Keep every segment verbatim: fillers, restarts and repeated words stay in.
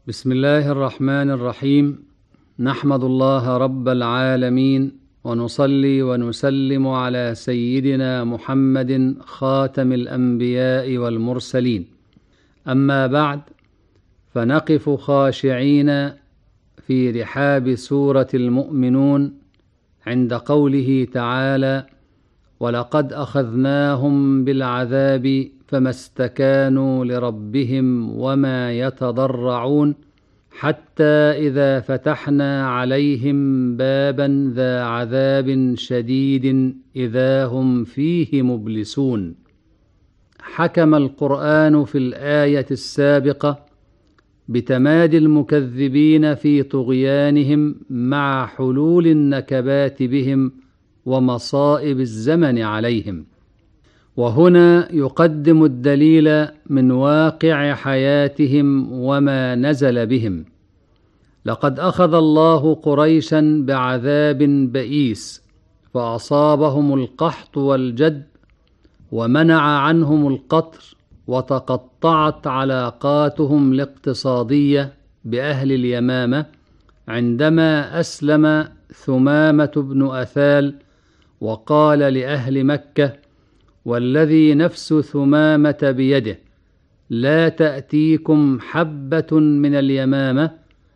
بسم الله الرحمن الرحيم. نحمد الله رب العالمين، ونصلي ونسلم على سيدنا محمد خاتم الأنبياء والمرسلين. أما بعد، فنقف خاشعين في رحاب سورة المؤمنون عند قوله تعالى: ولقد أخذناهم بالعذاب فما استكانوا لربهم وما يتضرعون حتى إذا فتحنا عليهم بابا ذا عذاب شديد إذا هم فيه مبلسون. حكم القرآن في الآية السابقة بتمادي المكذبين في طغيانهم مع حلول النكبات بهم ومصائب الزمن عليهم، وهنا يقدم الدليل من واقع حياتهم وما نزل بهم. لقد أخذ الله قريشا بعذاب بئيس، فأصابهم القحط والجد، ومنع عنهم القطر، وتقطعت علاقاتهم الاقتصادية بأهل اليمامة عندما أسلم ثمامة بن أثال وقال لأهل مكة: والذي نفس ثمامة بيده لا تأتيكم حبة من اليمامة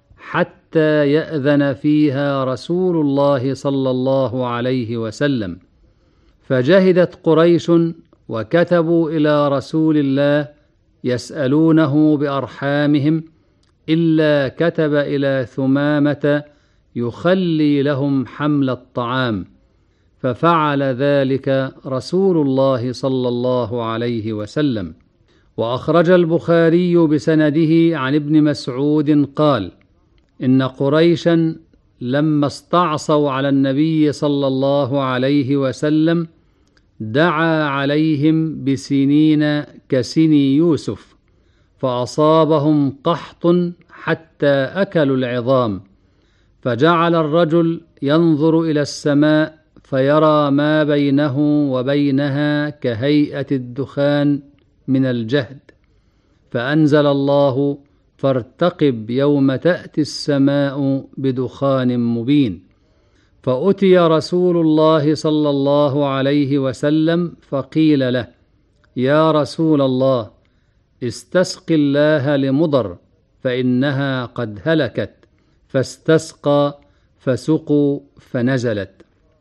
حتى يأذن فيها رسول الله صلى الله عليه وسلم. فجهدت قريش وكتبوا إلى رسول الله يسألونه بأرحامهم، إلا كتب إلى ثمامة يخلي لهم حمل الطعام، ففعل ذلك رسول الله صلى الله عليه وسلم. وأخرج البخاري بسنده عن ابن مسعود قال: إن قريشا لما استعصوا على النبي صلى الله عليه وسلم دعا عليهم بسنين كسني يوسف، فأصابهم قحط حتى أكلوا العظام، فجعل الرجل ينظر إلى السماء فيرى ما بينه وبينها كهيئة الدخان من الجهد، فأنزل الله: فارتقب يوم تأتي السماء بدخان مبين. فأتي رسول الله صلى الله عليه وسلم فقيل له: يا رسول الله، استسق الله لمضر فإنها قد هلكت. فاستسقى فسقوا فنزلت.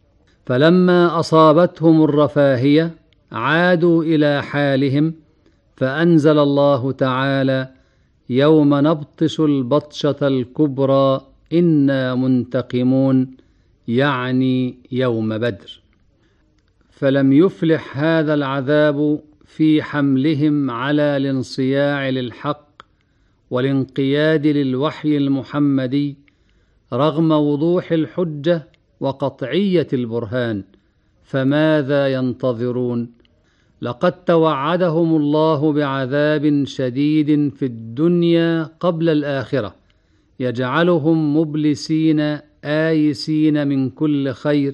فلما أصابتهم الرفاهية عادوا إلى حالهم، فأنزل الله تعالى: يوم نبطش البطشة الكبرى إنا منتقمون، يعني يوم بدر. فلم يفلح هذا العذاب في حملهم على الانصياع للحق والانقياد للوحي المحمدي رغم وضوح الحجة وقطعية البرهان. فماذا ينتظرون؟ لقد توعدهم الله بعذاب شديد في الدنيا قبل الآخرة يجعلهم مبلسين آيسين من كل خير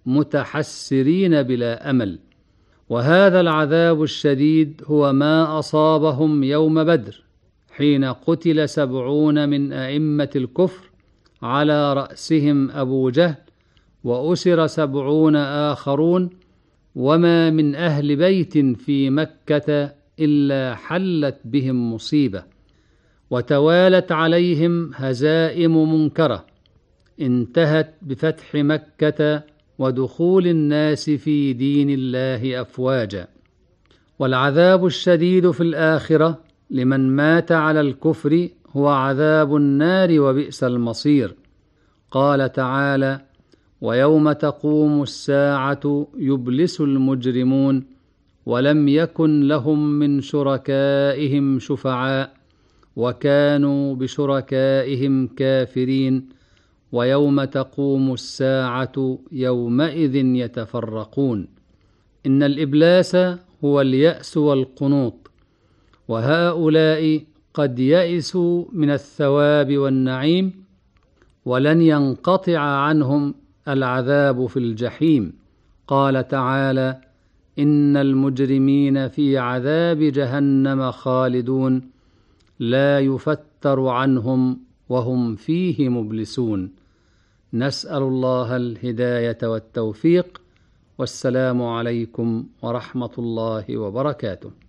متحسرين بلا أمل. وهذا العذاب الشديد هو ما أصابهم يوم بدر، حين قتل سبعون من أئمة الكفر على رأسهم أبو جهل، وأسر سبعون آخرون، وما من أهل بيت في مكة إلا حلت بهم مصيبة، وتوالت عليهم هزائم منكرة انتهت بفتح مكة ودخول الناس في دين الله أفواجا. والعذاب الشديد في الآخرة لمن مات على الكفر هو عذاب النار، وبئس المصير. قال تعالى: ويوم تقوم الساعة يبلس المجرمون ولم يكن لهم من شركائهم شفعاء وكانوا بشركائهم كافرين ويوم تقوم الساعة يومئذ يتفرقون. إن الإبلاس هو اليأس والقنوط، وهؤلاء قد يئسوا من الثواب والنعيم، ولن ينقطع عنهم العذاب في الجحيم. قال تعالى: إن المجرمين في عذاب جهنم خالدون لا يفتر نفتر عنهم وهم فيه مبلسون. نسأل الله الهداية والتوفيق، والسلام عليكم ورحمة الله وبركاته.